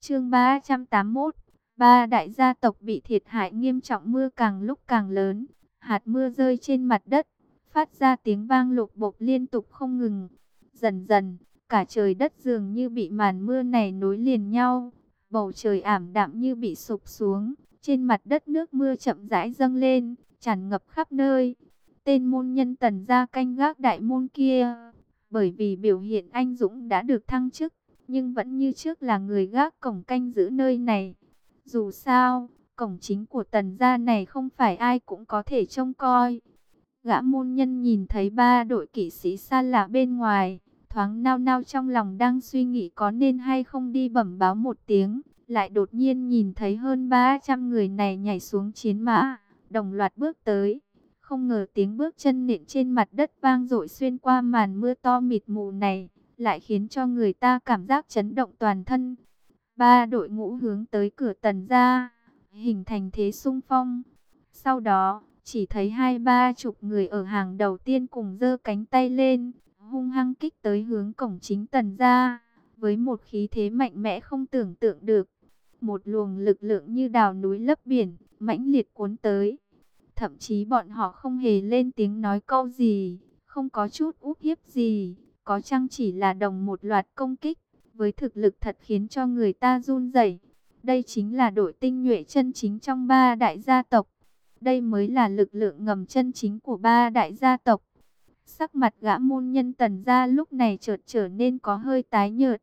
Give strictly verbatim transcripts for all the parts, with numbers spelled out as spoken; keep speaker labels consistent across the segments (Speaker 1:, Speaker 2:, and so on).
Speaker 1: Chương ba trăm tám mươi mốt, ba đại gia tộc bị thiệt hại nghiêm trọng, mưa càng lúc càng lớn, hạt mưa rơi trên mặt đất, phát ra tiếng vang lục bộp liên tục không ngừng. Dần dần, cả trời đất dường như bị màn mưa này nối liền nhau, bầu trời ảm đạm như bị sụp xuống, trên mặt đất nước mưa chậm rãi dâng lên, tràn ngập khắp nơi. Tên môn nhân Tần gia canh gác đại môn kia, bởi vì biểu hiện anh dũng đã được thăng chức, nhưng vẫn như trước là người gác cổng canh giữ nơi này. Dù sao, cổng chính của Tần gia này không phải ai cũng có thể trông coi. Gã môn nhân nhìn thấy ba đội kỵ sĩ xa lạ bên ngoài, thoáng nao nao trong lòng đang suy nghĩ có nên hay không đi bẩm báo một tiếng, lại đột nhiên nhìn thấy hơn ba trăm người này nhảy xuống chiến mã, đồng loạt bước tới. Không ngờ tiếng bước chân nện trên mặt đất vang dội xuyên qua màn mưa to mịt mù này, lại khiến cho người ta cảm giác chấn động toàn thân. Ba đội ngũ hướng tới cửa Tần gia, hình thành thế xung phong. Sau đó, chỉ thấy hai ba chục người ở hàng đầu tiên cùng giơ cánh tay lên, hung hăng kích tới hướng cổng chính Tần gia, với một khí thế mạnh mẽ không tưởng tượng được. Một luồng lực lượng như đào núi lấp biển, mãnh liệt cuốn tới. Thậm chí bọn họ không hề lên tiếng nói câu gì, không có chút úp hiếp gì, có chăng chỉ là đồng một loạt công kích, với thực lực thật khiến cho người ta run rẩy. Đây chính là đội tinh nhuệ chân chính trong ba đại gia tộc. Đây mới là lực lượng ngầm chân chính của ba đại gia tộc. Sắc mặt gã môn nhân Tần gia lúc này chợt trở nên có hơi tái nhợt.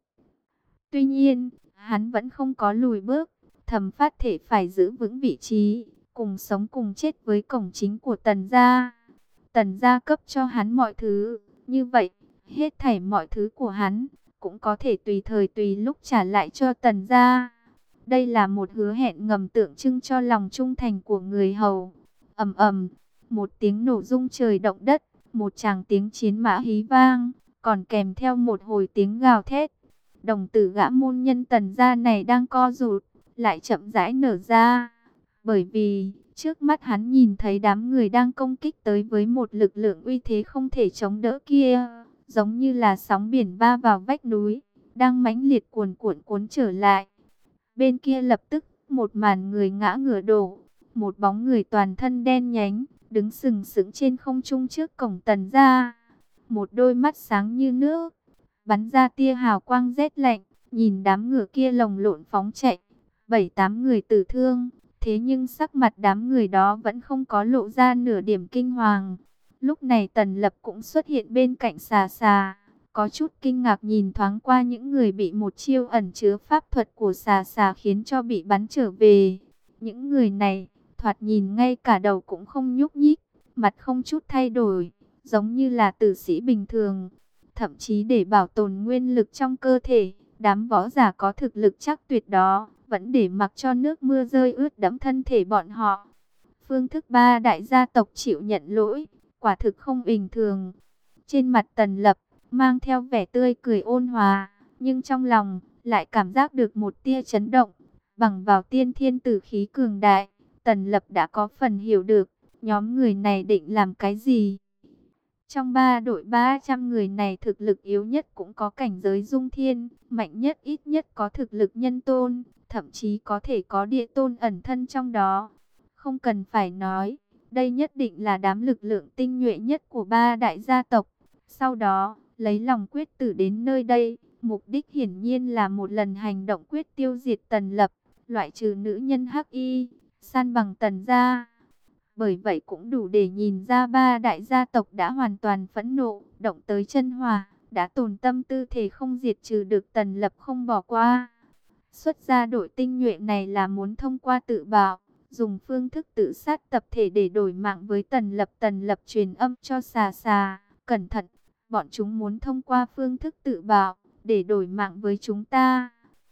Speaker 1: Tuy nhiên, hắn vẫn không có lùi bước, thầm phát thể phải giữ vững vị trí, cùng sống cùng chết với cổng chính của Tần gia. Tần gia cấp cho hắn mọi thứ, như vậy, hết thảy mọi thứ của hắn cũng có thể tùy thời tùy lúc trả lại cho Tần gia. Đây là một hứa hẹn ngầm tượng trưng cho lòng trung thành của người hầu. Ầm ầm, một tiếng nổ rung trời động đất, một tràng tiếng chiến mã hí vang, còn kèm theo một hồi tiếng gào thét. Đồng tử gã môn nhân Tần gia này đang co rụt, lại chậm rãi nở ra. Bởi vì, trước mắt hắn nhìn thấy đám người đang công kích tới với một lực lượng uy thế không thể chống đỡ kia, giống như là sóng biển va vào vách núi, đang mãnh liệt cuồn cuộn cuốn trở lại. Bên kia lập tức, một màn người ngã ngửa đổ, một bóng người toàn thân đen nhánh, đứng sừng sững trên không trung trước cổng Tần gia. Một đôi mắt sáng như nước, bắn ra tia hào quang rét lạnh, nhìn đám ngựa kia lồng lộn phóng chạy, bảy tám người tử thương. Thế nhưng sắc mặt đám người đó vẫn không có lộ ra nửa điểm kinh hoàng. Lúc này Tần Lập cũng xuất hiện bên cạnh xà xà, có chút kinh ngạc nhìn thoáng qua những người bị một chiêu ẩn chứa pháp thuật của xà xà khiến cho bị bắn trở về. Những người này, thoạt nhìn ngay cả đầu cũng không nhúc nhích, mặt không chút thay đổi, giống như là tử sĩ bình thường. Thậm chí để bảo tồn nguyên lực trong cơ thể, đám võ giả có thực lực chắc tuyệt đó vẫn để mặc cho nước mưa rơi ướt đẫm thân thể bọn họ. Phương thức ba đại gia tộc chịu nhận lỗi, quả thực không bình thường. Trên mặt Tần Lập, mang theo vẻ tươi cười ôn hòa, nhưng trong lòng, lại cảm giác được một tia chấn động. Bằng vào tiên thiên tử khí cường đại, Tần Lập đã có phần hiểu được, nhóm người này định làm cái gì. Trong ba đội ba trăm người này thực lực yếu nhất cũng có cảnh giới dung thiên, mạnh nhất ít nhất có thực lực nhân tôn, thậm chí có thể có địa tôn ẩn thân trong đó. Không cần phải nói, đây nhất định là đám lực lượng tinh nhuệ nhất của ba đại gia tộc. Sau đó, lấy lòng quyết tử đến nơi đây, mục đích hiển nhiên là một lần hành động quyết tiêu diệt Tần Lập, loại trừ nữ nhân hắc y, san bằng Tần gia. Bởi vậy cũng đủ để nhìn ra ba đại gia tộc đã hoàn toàn phẫn nộ, động tới chân hỏa, đã tồn tâm tư thể không diệt trừ được Tần Lập không bỏ qua. Xuất ra đội tinh nhuệ này là muốn thông qua tự bạo, dùng phương thức tự sát tập thể để đổi mạng với Tần Lập. Tần Lập truyền âm cho xà xà, cẩn thận, bọn chúng muốn thông qua phương thức tự bạo, để đổi mạng với chúng ta.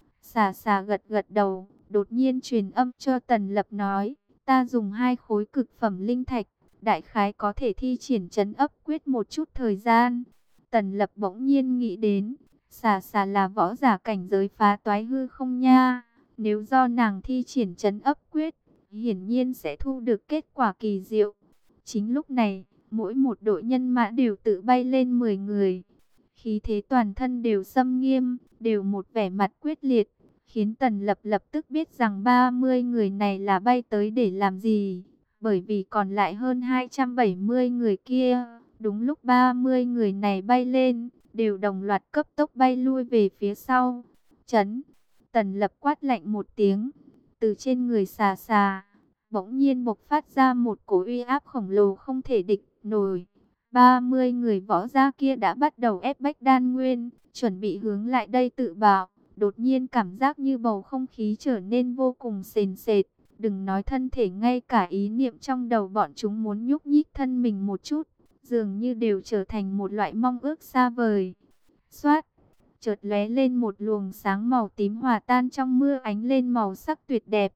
Speaker 1: Xà xà gật gật đầu, đột nhiên truyền âm cho Tần Lập nói, ta dùng hai khối cực phẩm linh thạch, đại khái có thể thi triển trấn ấp quyết một chút thời gian. Tần Lập bỗng nhiên nghĩ đến, xà xà là võ giả cảnh giới phá toái hư không nha. Nếu do nàng thi triển trấn ấp quyết, hiển nhiên sẽ thu được kết quả kỳ diệu. Chính lúc này, mỗi một đội nhân mã đều tự bay lên mười người. Khí thế toàn thân đều xâm nghiêm, đều một vẻ mặt quyết liệt, khiến Tần Lập lập tức biết rằng ba mươi người này là bay tới để làm gì, bởi vì còn lại hơn hai trăm bảy mươi người kia, đúng lúc ba mươi người này bay lên, đều đồng loạt cấp tốc bay lui về phía sau. Chấn, Tần Lập quát lạnh một tiếng, từ trên người xà xà, bỗng nhiên bộc phát ra một cổ uy áp khổng lồ không thể địch nổi. ba mươi người võ gia kia đã bắt đầu ép bách Đan Nguyên, chuẩn bị hướng lại đây tự bạo. Đột nhiên cảm giác như bầu không khí trở nên vô cùng sền sệt. Đừng nói thân thể, ngay cả ý niệm trong đầu bọn chúng muốn nhúc nhích thân mình một chút, dường như đều trở thành một loại mong ước xa vời. Xoát, chợt lóe lên một luồng sáng màu tím hòa tan trong mưa ánh lên màu sắc tuyệt đẹp.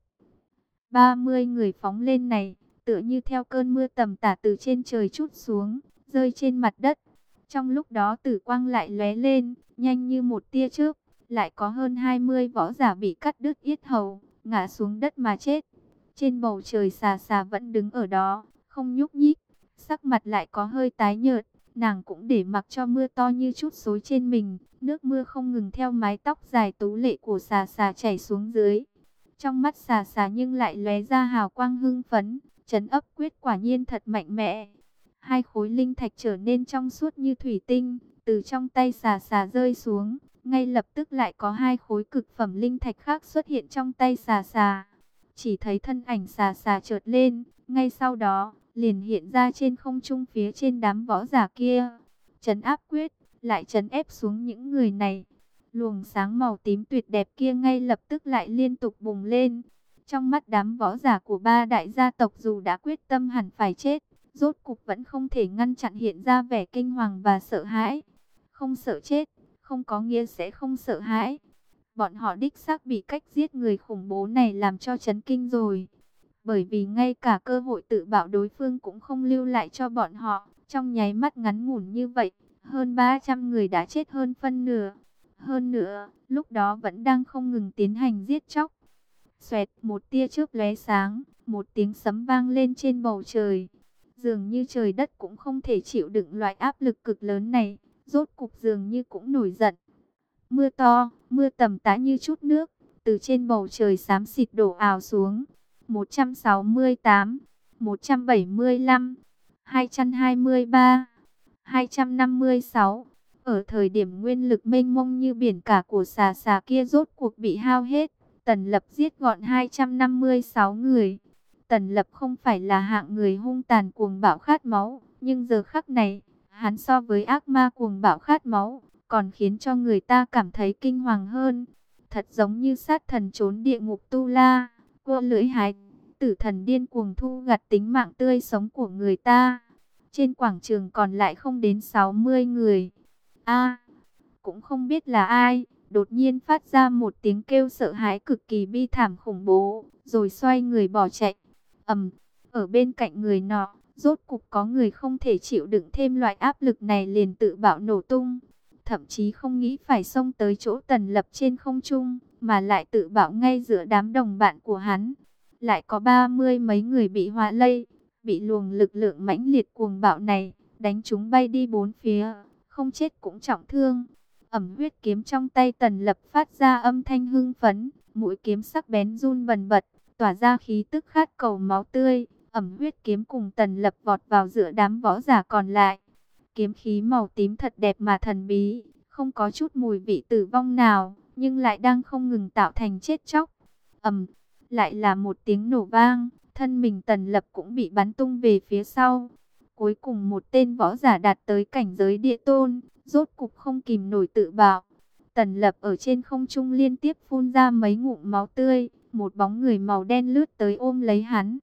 Speaker 1: ba mươi người phóng lên này, tựa như theo cơn mưa tầm tả từ trên trời trút xuống, rơi trên mặt đất. Trong lúc đó tử quang lại lóe lên, nhanh như một tia chớp, lại có hơn hai mươi võ giả bị cắt đứt yết hầu, ngã xuống đất mà chết. Trên bầu trời xà xà vẫn đứng ở đó, không nhúc nhích, sắc mặt lại có hơi tái nhợt. Nàng cũng để mặc cho mưa to như chút xối trên mình, nước mưa không ngừng theo mái tóc dài tú lệ của xà xà chảy xuống dưới. Trong mắt xà xà nhưng lại lóe ra hào quang hưng phấn, trấn ấp quyết quả nhiên thật mạnh mẽ. Hai khối linh thạch trở nên trong suốt như thủy tinh, từ trong tay xà xà rơi xuống, ngay lập tức lại có hai khối cực phẩm linh thạch khác xuất hiện trong tay xà xà. Chỉ thấy thân ảnh xà xà chợt lên, ngay sau đó liền hiện ra trên không trung phía trên đám võ giả kia. Trấn áp quyết, lại trấn ép xuống những người này. Luồng sáng màu tím tuyệt đẹp kia ngay lập tức lại liên tục bùng lên. Trong mắt đám võ giả của ba đại gia tộc, dù đã quyết tâm hẳn phải chết, rốt cục vẫn không thể ngăn chặn hiện ra vẻ kinh hoàng và sợ hãi. Không sợ chết, không có nghĩa sẽ không sợ hãi. Bọn họ đích xác bị cách giết người khủng bố này làm cho chấn kinh rồi. Bởi vì ngay cả cơ hội tự bạo đối phương cũng không lưu lại cho bọn họ. Trong nháy mắt ngắn ngủn như vậy, hơn ba trăm người đã chết hơn phân nửa. Hơn nữa, lúc đó vẫn đang không ngừng tiến hành giết chóc. Xoẹt, một tia chớp lóe sáng, một tiếng sấm vang lên trên bầu trời. Dường như trời đất cũng không thể chịu đựng loại áp lực cực lớn này, rốt cục dường như cũng nổi giận. Mưa to, mưa tầm tã như chút nước, từ trên bầu trời xám xịt đổ ào xuống. một trăm sáu mươi tám, một trăm bảy mươi lăm, hai trăm hai mươi ba, hai trăm năm mươi sáu. Ở thời điểm nguyên lực mênh mông như biển cả của xà xà kia rốt cuộc bị hao hết, Tần Lập giết gọn hai trăm năm mươi sáu người. Tần Lập không phải là hạng người hung tàn cuồng bạo khát máu, nhưng giờ khắc này, hắn so với ác ma cuồng bạo khát máu, còn khiến cho người ta cảm thấy kinh hoàng hơn. Thật giống như sát thần trốn địa ngục Tu La, cô lưỡi hái, tử thần điên cuồng thu gặt tính mạng tươi sống của người ta. Trên quảng trường còn lại không đến sáu mươi người. A, cũng không biết là ai, đột nhiên phát ra một tiếng kêu sợ hãi cực kỳ bi thảm khủng bố, rồi xoay người bỏ chạy. Ầm, ở bên cạnh người nọ, rốt cục có người không thể chịu đựng thêm loại áp lực này liền tự bạo nổ tung. Thậm chí không nghĩ phải xông tới chỗ Tần Lập trên không trung, mà lại tự bạo ngay giữa đám đồng bạn của hắn. Lại có ba mươi mấy người bị hỏa lây, bị luồng lực lượng mãnh liệt cuồng bạo này đánh chúng bay đi bốn phía, không chết cũng trọng thương. Ẩm huyết kiếm trong tay Tần Lập phát ra âm thanh hưng phấn, mũi kiếm sắc bén run bần bật, tỏa ra khí tức khát cầu máu tươi. Ẩm huyết kiếm cùng Tần Lập vọt vào giữa đám võ giả còn lại. Kiếm khí màu tím thật đẹp mà thần bí, không có chút mùi vị tử vong nào, nhưng lại đang không ngừng tạo thành chết chóc. Ầm, lại là một tiếng nổ vang, thân mình Tần Lập cũng bị bắn tung về phía sau. Cuối cùng một tên võ giả đạt tới cảnh giới địa tôn, rốt cục không kìm nổi tự bạo. Tần Lập ở trên không trung liên tiếp phun ra mấy ngụm máu tươi, một bóng người màu đen lướt tới ôm lấy hắn.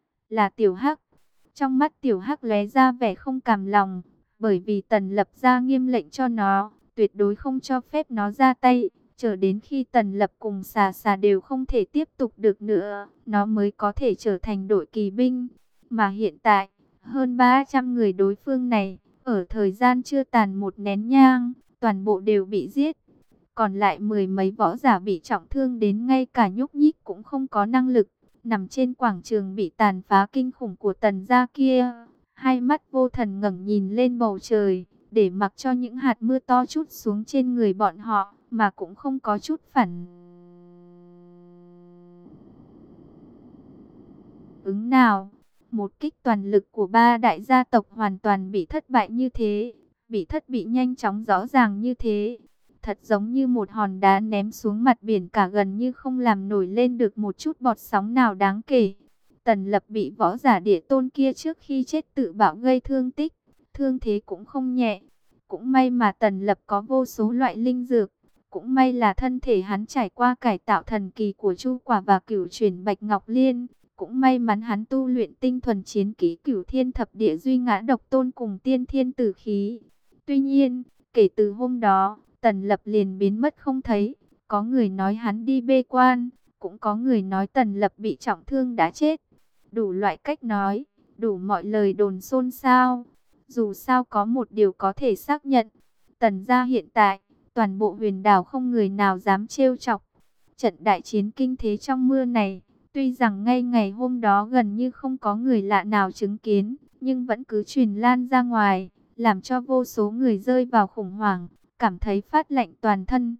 Speaker 1: Là Tiểu Hắc. Trong mắt Tiểu Hắc lóe ra vẻ không cam lòng, bởi vì Tần Lập ra nghiêm lệnh cho nó, tuyệt đối không cho phép nó ra tay, chờ đến khi Tần Lập cùng xà xà đều không thể tiếp tục được nữa, nó mới có thể trở thành đội kỳ binh. Mà hiện tại, hơn ba trăm người đối phương này, ở thời gian chưa tàn một nén nhang, toàn bộ đều bị giết. Còn lại mười mấy võ giả bị trọng thương đến ngay cả nhúc nhích cũng không có năng lực, nằm trên quảng trường bị tàn phá kinh khủng của Tần gia kia. Hai mắt vô thần ngẩng nhìn lên bầu trời, để mặc cho những hạt mưa to trút xuống trên người bọn họ, mà cũng không có chút phản ứng nào. Một kích toàn lực của ba đại gia tộc hoàn toàn bị thất bại như thế, bị thất bị nhanh chóng rõ ràng như thế. Thật giống như một hòn đá ném xuống mặt biển cả gần như không làm nổi lên được một chút bọt sóng nào đáng kể. Tần Lập bị võ giả địa tôn kia trước khi chết tự bạo gây thương tích, thương thế cũng không nhẹ. Cũng may mà Tần Lập có vô số loại linh dược, cũng may là thân thể hắn trải qua cải tạo thần kỳ của Chu Quả và Cửu Chuyển Bạch Ngọc Liên. Cũng may mắn hắn tu luyện tinh thuần chiến kỹ Cửu Thiên Thập Địa Duy Ngã Độc Tôn cùng Tiên Thiên Tử Khí. Tuy nhiên, kể từ hôm đó, Tần Lập liền biến mất không thấy. Có người nói hắn đi bê quan, cũng có người nói Tần Lập bị trọng thương đã chết. Đủ loại cách nói, đủ mọi lời đồn xôn xao. Dù sao có một điều có thể xác nhận, Tần gia hiện tại, toàn bộ huyền đảo không người nào dám trêu chọc. Trận đại chiến kinh thế trong mưa này, tuy rằng ngay ngày hôm đó gần như không có người lạ nào chứng kiến, nhưng vẫn cứ truyền lan ra ngoài, làm cho vô số người rơi vào khủng hoảng, cảm thấy phát lạnh toàn thân.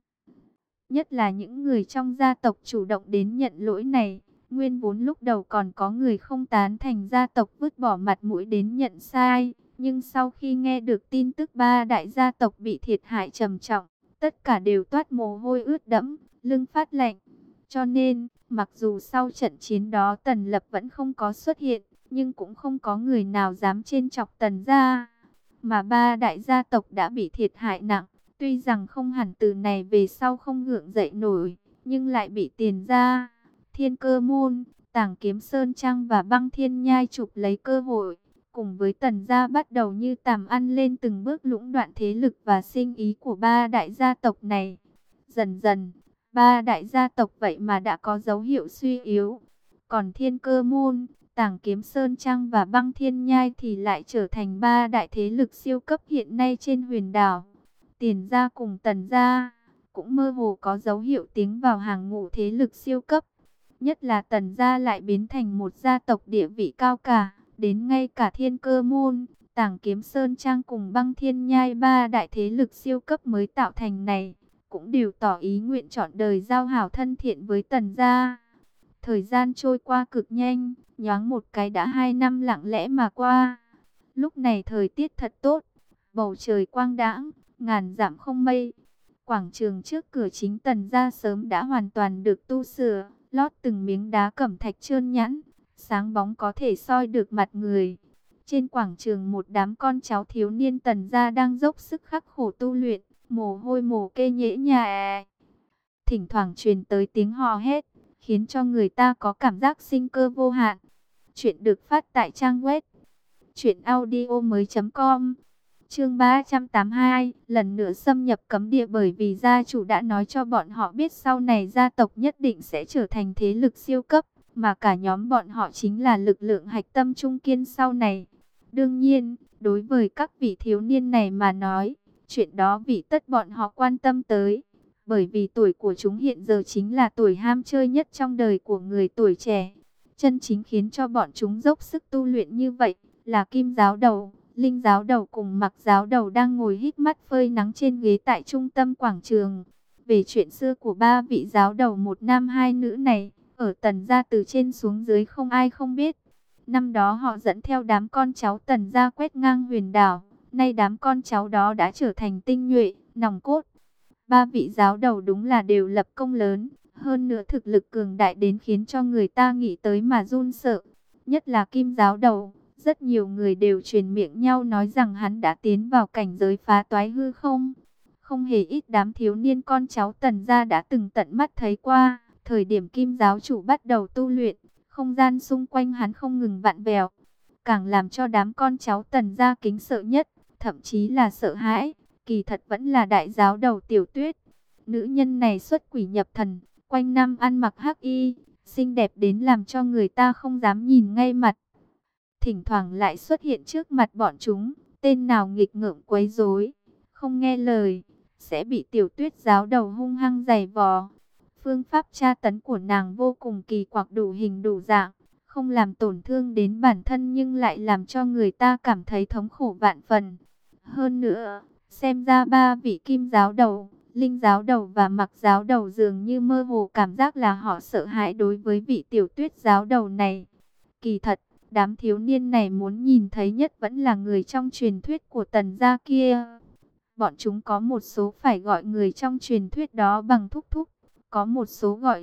Speaker 1: Nhất là những người trong gia tộc chủ động đến nhận lỗi này. Nguyên vốn lúc đầu còn có người không tán thành gia tộc vứt bỏ mặt mũi đến nhận sai. Nhưng sau khi nghe được tin tức ba đại gia tộc bị thiệt hại trầm trọng, tất cả đều toát mồ hôi ướt đẫm, lưng phát lạnh. Cho nên, mặc dù sau trận chiến đó Tần Lập vẫn không có xuất hiện, nhưng cũng không có người nào dám trêu chọc Tần gia. Mà ba đại gia tộc đã bị thiệt hại nặng, tuy rằng không hẳn từ này về sau không gượng dậy nổi, nhưng lại bị Tiền gia, Thiên Cơ Môn, Tàng Kiếm Sơn Trang và Băng Thiên Nhai chụp lấy cơ hội, cùng với Tần gia bắt đầu như tàm ăn lên từng bước lũng đoạn thế lực và sinh ý của ba đại gia tộc này. Dần dần, ba đại gia tộc vậy mà đã có dấu hiệu suy yếu. Còn Thiên Cơ Môn, Tàng Kiếm Sơn Trang và Băng Thiên Nhai thì lại trở thành ba đại thế lực siêu cấp hiện nay trên huyền đảo. Tiền gia cùng Tần gia cũng mơ hồ có dấu hiệu tiến vào hàng ngũ thế lực siêu cấp. Nhất là Tần gia lại biến thành một gia tộc địa vị cao cả, đến ngay cả Thiên Cơ Môn, Tàng Kiếm Sơn Trang cùng Băng Thiên Nhai ba đại thế lực siêu cấp mới tạo thành này, cũng đều tỏ ý nguyện chọn đời giao hảo thân thiện với Tần gia. Thời gian trôi qua cực nhanh, nhoáng một cái đã hai năm lặng lẽ mà qua. Lúc này thời tiết thật tốt, bầu trời quang đãng, ngàn dặm không mây. Quảng trường trước cửa chính Tần gia sớm đã hoàn toàn được tu sửa, lót từng miếng đá cẩm thạch trơn nhẵn, sáng bóng có thể soi được mặt người. Trên quảng trường một đám con cháu thiếu niên Tần gia đang dốc sức khắc khổ tu luyện, mồ hôi mồ kê nhễ nhại. Thỉnh thoảng truyền tới tiếng hò hét, khiến cho người ta có cảm giác sinh cơ vô hạn. Chuyện được phát tại trang web truyện audio mới chấm com. Chương ba trăm tám mươi hai, lần nữa xâm nhập cấm địa bởi vì gia chủ đã nói cho bọn họ biết sau này gia tộc nhất định sẽ trở thành thế lực siêu cấp, mà cả nhóm bọn họ chính là lực lượng hạch tâm trung kiên sau này. Đương nhiên, đối với các vị thiếu niên này mà nói, chuyện đó vị tất bọn họ quan tâm tới, bởi vì tuổi của chúng hiện giờ chính là tuổi ham chơi nhất trong đời của người tuổi trẻ. Chân chính khiến cho bọn chúng dốc sức tu luyện như vậy là Kim giáo đầu, Linh giáo đầu cùng Mặc giáo đầu đang ngồi híp mắt phơi nắng trên ghế tại trung tâm quảng trường. Về chuyện xưa của ba vị giáo đầu một nam hai nữ này, ở Tần gia từ trên xuống dưới không ai không biết. Năm đó họ dẫn theo đám con cháu Tần gia quét ngang huyền đảo, nay đám con cháu đó đã trở thành tinh nhuệ, nòng cốt. Ba vị giáo đầu đúng là đều lập công lớn, hơn nữa thực lực cường đại đến khiến cho người ta nghĩ tới mà run sợ. Nhất là Kim giáo đầu, rất nhiều người đều truyền miệng nhau nói rằng hắn đã tiến vào cảnh giới phá toái hư không. Không hề ít đám thiếu niên con cháu Tần gia đã từng tận mắt thấy qua, thời điểm Kim giáo chủ bắt đầu tu luyện, không gian xung quanh hắn không ngừng vặn vẹo, càng làm cho đám con cháu Tần gia kính sợ nhất, thậm chí là sợ hãi, kỳ thật vẫn là đại giáo đầu Tiểu Tuyết. Nữ nhân này xuất quỷ nhập thần, quanh năm ăn mặc hắc y, xinh đẹp đến làm cho người ta không dám nhìn ngay mặt. Thỉnh thoảng lại xuất hiện trước mặt bọn chúng, tên nào nghịch ngợm quấy rối, không nghe lời, sẽ bị Tiểu Tuyết giáo đầu hung hăng giày vò. Phương pháp tra tấn của nàng vô cùng kỳ quặc, đủ hình đủ dạng, không làm tổn thương đến bản thân nhưng lại làm cho người ta cảm thấy thống khổ vạn phần. Hơn nữa, xem ra ba vị Kim giáo đầu, Linh giáo đầu và Mặc giáo đầu dường như mơ hồ cảm giác là họ sợ hãi đối với vị Tiểu Tuyết giáo đầu này. Kỳ thật, đám thiếu niên này muốn nhìn thấy nhất vẫn là người trong truyền thuyết của Tần gia kia. Bọn chúng có một số phải gọi người trong truyền thuyết đó bằng thúc thúc, có một số gọi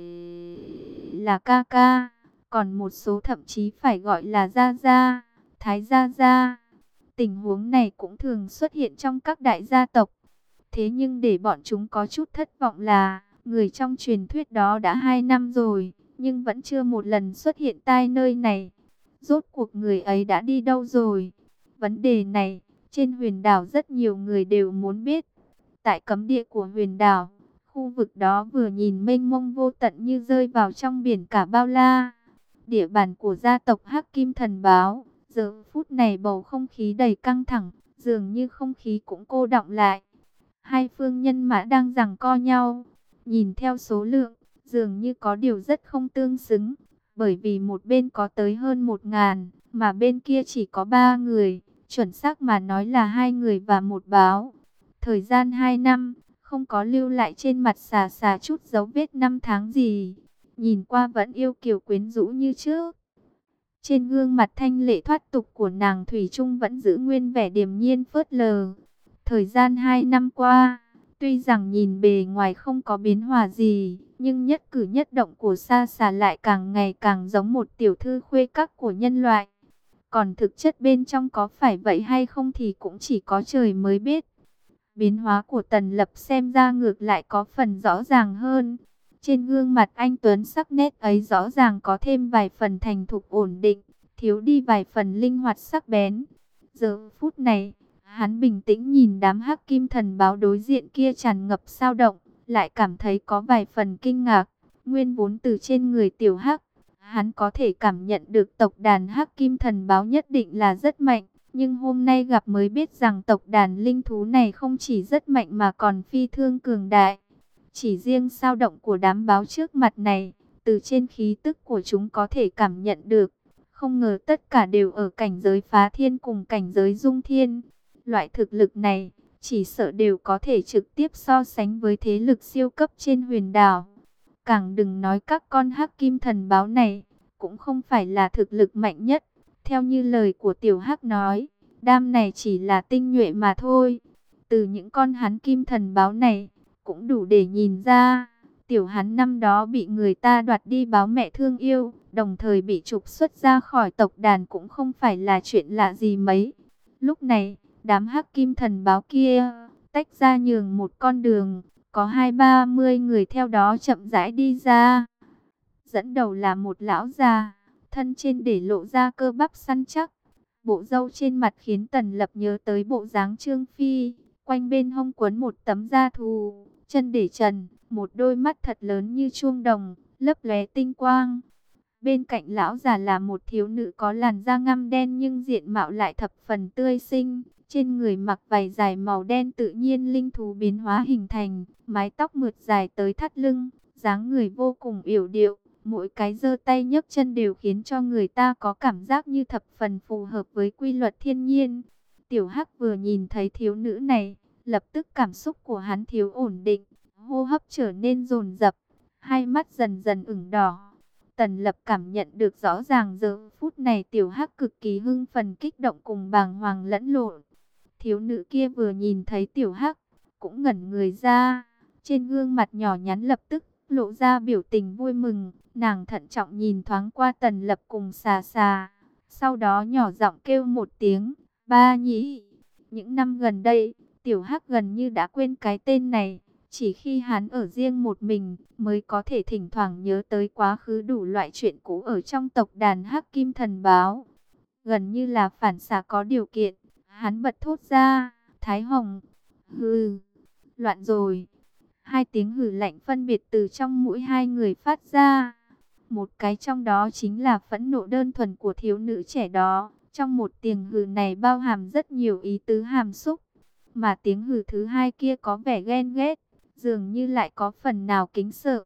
Speaker 1: là ca ca, còn một số thậm chí phải gọi là gia gia, thái gia gia. Tình huống này cũng thường xuất hiện trong các đại gia tộc. Thế nhưng để bọn chúng có chút thất vọng là, người trong truyền thuyết đó đã hai năm rồi, nhưng vẫn chưa một lần xuất hiện tại nơi này. Rốt cuộc người ấy đã đi đâu rồi? Vấn đề này, trên huyền đảo rất nhiều người đều muốn biết. Tại cấm địa của huyền đảo, khu vực đó vừa nhìn mênh mông vô tận như rơi vào trong biển cả bao la. Địa bàn của gia tộc Hắc Kim Thần Báo, giờ phút này bầu không khí đầy căng thẳng, dường như không khí cũng cô đọng lại. Hai phương nhân mã đang giằng co nhau, nhìn theo số lượng, dường như có điều rất không tương xứng, bởi vì một bên có tới hơn một ngàn, mà bên kia chỉ có ba người, chuẩn xác mà nói là hai người và một báo. Thời gian hai năm, không có lưu lại trên mặt xà xà chút dấu vết năm tháng gì, nhìn qua vẫn yêu kiều quyến rũ như trước. Trên gương mặt thanh lệ thoát tục của nàng thủy chung vẫn giữ nguyên vẻ điềm nhiên phớt lờ. Thời gian hai năm qua, tuy rằng nhìn bề ngoài không có biến hóa gì, nhưng nhất cử nhất động của Sa Xà lại càng ngày càng giống một tiểu thư khuê các của nhân loại. Còn thực chất bên trong có phải vậy hay không thì cũng chỉ có trời mới biết. Biến hóa của Tần Lập xem ra ngược lại có phần rõ ràng hơn. Trên gương mặt anh Tuấn sắc nét ấy rõ ràng có thêm vài phần thành thục ổn định, thiếu đi vài phần linh hoạt sắc bén. Giờ phút này, hắn bình tĩnh nhìn đám Hắc Kim Thần Báo đối diện kia tràn ngập sao động, lại cảm thấy có vài phần kinh ngạc. Nguyên vốn từ trên người tiểu Hắc, hắn có thể cảm nhận được tộc đàn Hắc Kim Thần Báo nhất định là rất mạnh. Nhưng hôm nay gặp mới biết rằng tộc đàn linh thú này không chỉ rất mạnh mà còn phi thường cường đại. Chỉ riêng sao động của đám báo trước mặt này, từ trên khí tức của chúng có thể cảm nhận được. Không ngờ tất cả đều ở cảnh giới phá thiên cùng cảnh giới dung thiên. Loại thực lực này, chỉ sợ đều có thể trực tiếp so sánh với thế lực siêu cấp trên huyền đảo. Càng đừng nói các con Hắc Kim Thần Báo này, cũng không phải là thực lực mạnh nhất. Theo như lời của tiểu Hắc nói, đám này chỉ là tinh nhuệ mà thôi. Từ những con hắn Kim Thần Báo này, cũng đủ để nhìn ra, tiểu hắn năm đó bị người ta đoạt đi báo mẹ thương yêu, đồng thời bị trục xuất ra khỏi tộc đàn cũng không phải là chuyện lạ gì mấy. Lúc này, đám Hắc Kim Thần Báo kia tách ra nhường một con đường, có hai ba mươi người theo đó chậm rãi đi ra. Dẫn đầu là một lão già, thân trên để lộ ra cơ bắp săn chắc, bộ râu trên mặt khiến Tần Lập nhớ tới bộ dáng Trương Phi, quanh bên hông quấn một tấm da thú, chân để trần, một đôi mắt thật lớn như chuông đồng, lấp lóe tinh quang. Bên cạnh lão già là một thiếu nữ có làn da ngăm đen nhưng diện mạo lại thập phần tươi xinh, trên người mặc vải dài màu đen tự nhiên linh thú biến hóa hình thành, mái tóc mượt dài tới thắt lưng, dáng người vô cùng yểu điệu, mỗi cái giơ tay nhấc chân đều khiến cho người ta có cảm giác như thập phần phù hợp với quy luật thiên nhiên. Tiểu Hắc vừa nhìn thấy thiếu nữ này, lập tức cảm xúc của hắn thiếu ổn định, hô hấp trở nên dồn dập, hai mắt dần dần ửng đỏ. Tần Lập cảm nhận được rõ ràng giờ phút này tiểu Hắc cực kỳ hưng phấn kích động cùng bàng hoàng lẫn lộn. Thiếu nữ kia vừa nhìn thấy tiểu Hắc, cũng ngẩn người ra, trên gương mặt nhỏ nhắn lập tức lộ ra biểu tình vui mừng. Nàng thận trọng nhìn thoáng qua Tần Lập cùng xà xà, sau đó nhỏ giọng kêu một tiếng, ba nhĩ. Những năm gần đây, tiểu Hắc gần như đã quên cái tên này. Chỉ khi hắn ở riêng một mình, mới có thể thỉnh thoảng nhớ tới quá khứ đủ loại chuyện cũ ở trong tộc đàn Hắc Kim Thần Báo. Gần như là phản xạ có điều kiện, hắn bật thốt ra, Thái Hồng, hừ, loạn rồi. Hai tiếng hừ lạnh phân biệt từ trong mũi hai người phát ra. Một cái trong đó chính là phẫn nộ đơn thuần của thiếu nữ trẻ đó. Trong một tiếng hừ này bao hàm rất nhiều ý tứ hàm xúc. Mà tiếng hừ thứ hai kia có vẻ ghen ghét, dường như lại có phần nào kính sợ.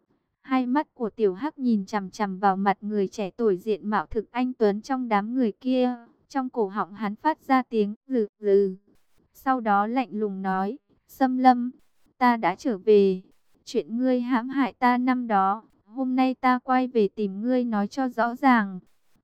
Speaker 1: Hai mắt của tiểu Hắc nhìn chằm chằm vào mặt người trẻ tuổi diện mạo thực anh tuấn trong đám người kia. Trong cổ họng hắn phát ra tiếng lừ lừ. Sau đó lạnh lùng nói, Xâm Lâm, ta đã trở về. Chuyện ngươi hãm hại ta năm đó, hôm nay ta quay về tìm ngươi nói cho rõ ràng.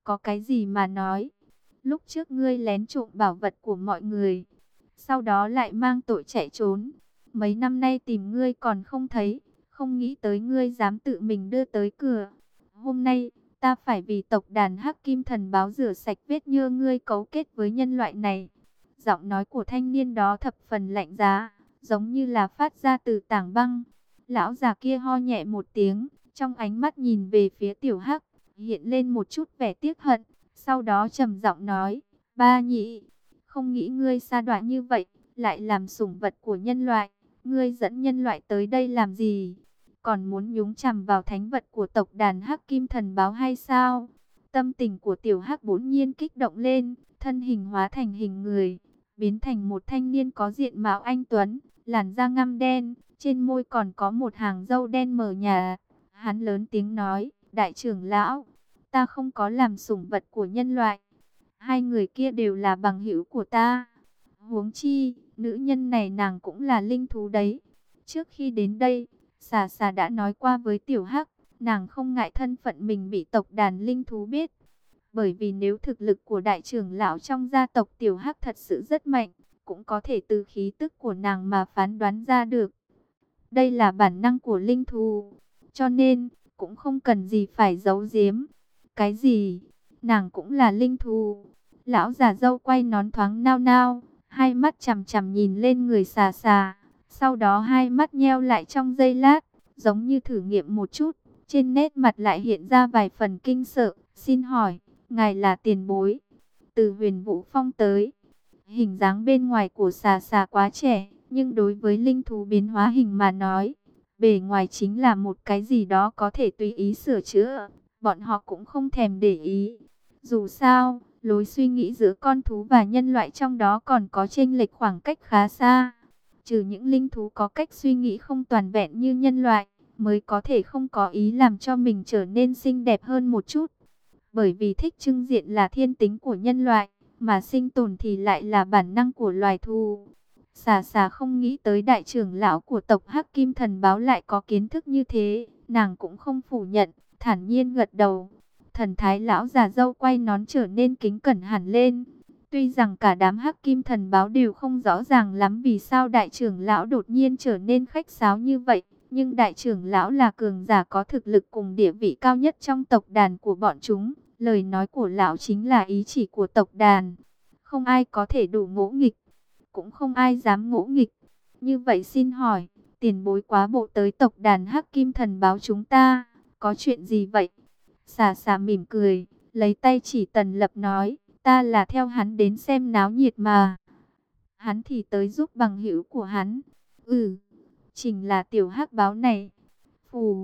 Speaker 1: Có cái gì mà nói? Lúc trước ngươi lén trộm bảo vật của mọi người, sau đó lại mang tội chạy trốn. Mấy năm nay tìm ngươi còn không thấy, không nghĩ tới ngươi dám tự mình đưa tới cửa. Hôm nay, ta phải vì tộc đàn Hắc Kim Thần Báo rửa sạch vết nhơ ngươi cấu kết với nhân loại này. Giọng nói của thanh niên đó thập phần lạnh giá, giống như là phát ra từ tảng băng. Lão già kia ho nhẹ một tiếng, trong ánh mắt nhìn về phía Tiểu Hắc, hiện lên một chút vẻ tiếc hận. Sau đó trầm giọng nói, ba nhị, không nghĩ ngươi sa đọa như vậy, lại làm sủng vật của nhân loại. Ngươi dẫn nhân loại tới đây làm gì? Còn muốn nhúng chằm vào thánh vật của tộc đàn Hắc Kim Thần Báo hay sao? Tâm tình của Tiểu Hắc bỗng nhiên kích động lên, thân hình hóa thành hình người, biến thành một thanh niên có diện mạo anh tuấn, làn da ngăm đen, trên môi còn có một hàng râu đen mờ nhà. Hắn lớn tiếng nói, đại trưởng lão, ta không có làm sủng vật của nhân loại. Hai người kia đều là bằng hữu của ta. Huống chi, nữ nhân này nàng cũng là linh thú đấy. Trước khi đến đây, Xà Xà đã nói qua với Tiểu Hắc, nàng không ngại thân phận mình bị tộc đàn linh thú biết. Bởi vì nếu thực lực của đại trưởng lão trong gia tộc Tiểu Hắc thật sự rất mạnh, cũng có thể từ khí tức của nàng mà phán đoán ra được. Đây là bản năng của linh thú, cho nên cũng không cần gì phải giấu giếm. Cái gì? Nàng cũng là linh thú? Lão già râu quay nón thoáng nao nao, hai mắt chằm chằm nhìn lên người Xà Xà, sau đó hai mắt nheo lại trong giây lát, giống như thử nghiệm một chút, trên nét mặt lại hiện ra vài phần kinh sợ. Xin hỏi, ngài là tiền bối từ Huyền Vũ Phong tới? Hình dáng bên ngoài của Xà Xà quá trẻ, nhưng đối với linh thú biến hóa hình mà nói, bề ngoài chính là một cái gì đó có thể tùy ý sửa chữa, bọn họ cũng không thèm để ý. Dù sao, lối suy nghĩ giữa con thú và nhân loại trong đó còn có chênh lệch khoảng cách khá xa. Trừ những linh thú có cách suy nghĩ không toàn vẹn như nhân loại, mới có thể không có ý làm cho mình trở nên xinh đẹp hơn một chút. Bởi vì thích trưng diện là thiên tính của nhân loại, mà sinh tồn thì lại là bản năng của loài thú. Xà Xà không nghĩ tới đại trưởng lão của tộc Hắc Kim Thần Báo lại có kiến thức như thế, nàng cũng không phủ nhận, thản nhiên gật đầu. Thần thái lão già râu quay nón trở nên kính cẩn hẳn lên. Tuy rằng cả đám Hắc Kim Thần Báo đều không rõ ràng lắm vì sao đại trưởng lão đột nhiên trở nên khách sáo như vậy, nhưng đại trưởng lão là cường giả có thực lực cùng địa vị cao nhất trong tộc đàn của bọn chúng. Lời nói của lão chính là ý chỉ của tộc đàn. Không ai có thể đủ ngỗ nghịch, cũng không ai dám ngỗ nghịch. Như vậy xin hỏi, tiền bối quá bộ tới tộc đàn Hắc Kim Thần Báo chúng ta, có chuyện gì vậy? Xà Xà mỉm cười, lấy tay chỉ Tần Lập nói, ta là theo hắn đến xem náo nhiệt mà. Hắn thì tới giúp bằng hữu của hắn. Ừ, chính là tiểu Hắc báo này. Phù.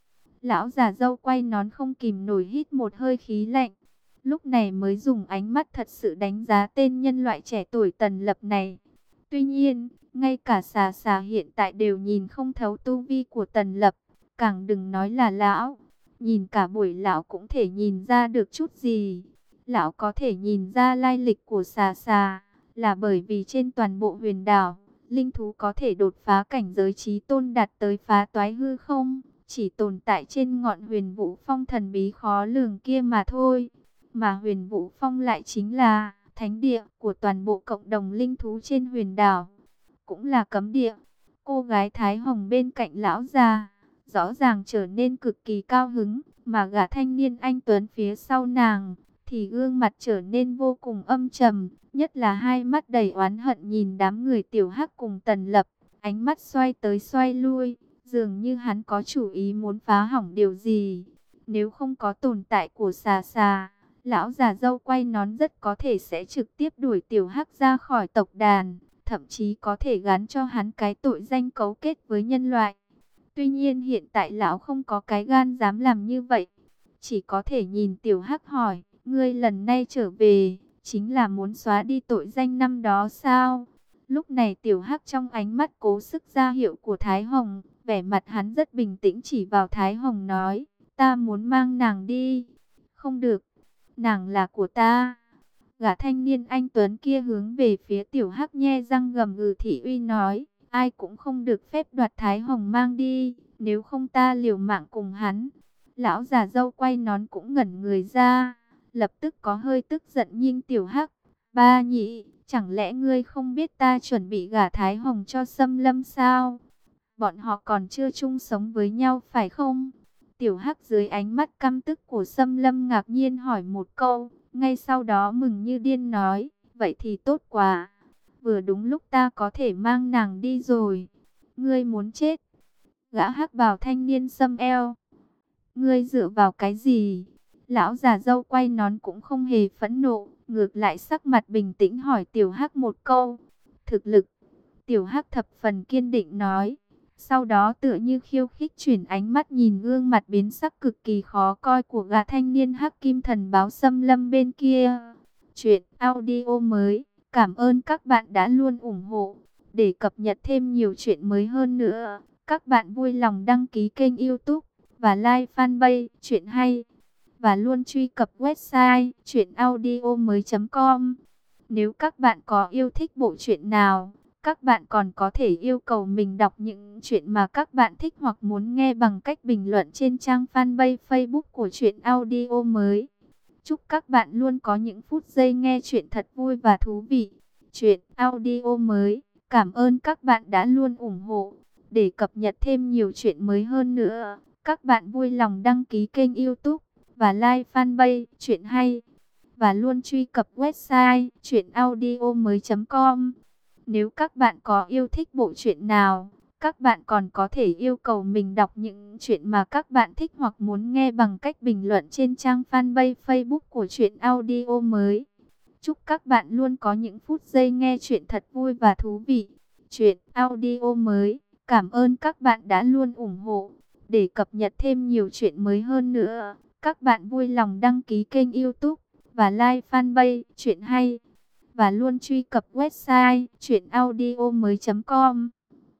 Speaker 1: Lão già râu quay nón không kìm nổi hít một hơi khí lạnh. Lúc này mới dùng ánh mắt thật sự đánh giá tên nhân loại trẻ tuổi Tần Lập này. Tuy nhiên, ngay cả Xà Xà hiện tại đều nhìn không thấu tu vi của Tần Lập, càng đừng nói là lão. Nhìn cả buổi lão cũng thể nhìn ra được chút gì. Lão có thể nhìn ra lai lịch của Xà Xà, là bởi vì trên toàn bộ huyền đảo, linh thú có thể đột phá cảnh giới chí tôn đạt tới phá toái hư không, chỉ tồn tại trên ngọn Huyền Vũ Phong thần bí khó lường kia mà thôi. Mà Huyền Vũ Phong lại chính là thánh địa của toàn bộ cộng đồng linh thú trên huyền đảo, cũng là cấm địa. Cô gái Thái Hồng bên cạnh lão già rõ ràng trở nên cực kỳ cao hứng, mà gã thanh niên anh tuấn phía sau nàng thì gương mặt trở nên vô cùng âm trầm, nhất là hai mắt đầy oán hận nhìn đám người tiểu Hắc cùng Tần Lập, ánh mắt xoay tới xoay lui, dường như hắn có chủ ý muốn phá hỏng điều gì. Nếu không có tồn tại của Xà Xà, lão già râu quay nón rất có thể sẽ trực tiếp đuổi tiểu Hắc ra khỏi tộc đàn, thậm chí có thể gán cho hắn cái tội danh cấu kết với nhân loại. Tuy nhiên hiện tại lão không có cái gan dám làm như vậy, chỉ có thể nhìn tiểu Hắc hỏi, ngươi lần này trở về, chính là muốn xóa đi tội danh năm đó sao? Lúc này tiểu Hắc trong ánh mắt cố sức ra hiệu của Thái Hồng, vẻ mặt hắn rất bình tĩnh chỉ vào Thái Hồng nói, ta muốn mang nàng đi. Không được, nàng là của ta. Gã thanh niên anh tuấn kia hướng về phía tiểu Hắc nhe răng gầm gừ thị uy nói, ai cũng không được phép đoạt Thái Hồng mang đi, nếu không ta liều mạng cùng hắn. Lão già râu quay nón cũng ngẩn người ra, lập tức có hơi tức giận nhìn Tiểu Hắc. Ba nhị, chẳng lẽ ngươi không biết ta chuẩn bị gả Thái Hồng cho Sâm Lâm sao? Bọn họ còn chưa chung sống với nhau phải không? Tiểu Hắc dưới ánh mắt căm tức của Sâm Lâm ngạc nhiên hỏi một câu, ngay sau đó mừng như điên nói, vậy thì tốt quá. Vừa đúng lúc ta có thể mang nàng đi rồi. Ngươi muốn chết? Gã hắc bào thanh niên xâm eo. Ngươi dựa vào cái gì? Lão già dâu quay nón cũng không hề phẫn nộ, ngược lại sắc mặt bình tĩnh hỏi Tiểu Hắc một câu. Thực lực. Tiểu Hắc thập phần kiên định nói. Sau đó tựa như khiêu khích chuyển ánh mắt nhìn gương mặt biến sắc cực kỳ khó coi của gã thanh niên Hắc Kim Thần Báo Xâm Lâm bên kia. Chuyện audio mới. Cảm ơn các bạn đã luôn ủng hộ. Để cập nhật thêm nhiều chuyện mới hơn nữa, các bạn vui lòng đăng ký kênh YouTube và like fanpage Chuyện Hay. Và luôn truy cập website chuyện audio mới chấm com. Nếu các bạn có yêu thích bộ truyện nào, các bạn còn có thể yêu cầu mình đọc những chuyện mà các bạn thích hoặc muốn nghe bằng cách bình luận trên trang fanpage Facebook của Chuyện Audio mới. Chúc các bạn luôn có những phút giây nghe chuyện thật vui và thú vị. Chuyện audio mới. Cảm ơn các bạn đã luôn ủng hộ. Để cập nhật thêm nhiều chuyện mới hơn nữa, các bạn vui lòng đăng ký kênh YouTube và like fanpage Chuyện Hay. Và luôn truy cập website chuyện audio mới chấm com. Nếu các bạn có yêu thích bộ truyện nào, các bạn còn có thể yêu cầu mình đọc những chuyện mà các bạn thích hoặc muốn nghe bằng cách bình luận trên trang fanpage Facebook của Chuyện Audio mới. Chúc các bạn luôn có những phút giây nghe chuyện thật vui và thú vị. Chuyện audio mới. Cảm ơn các bạn đã luôn ủng hộ. Để cập nhật thêm nhiều chuyện mới hơn nữa, các bạn vui lòng đăng ký kênh YouTube và like fanpage Chuyện Hay. Và luôn truy cập website chuyện audio mới chấm com.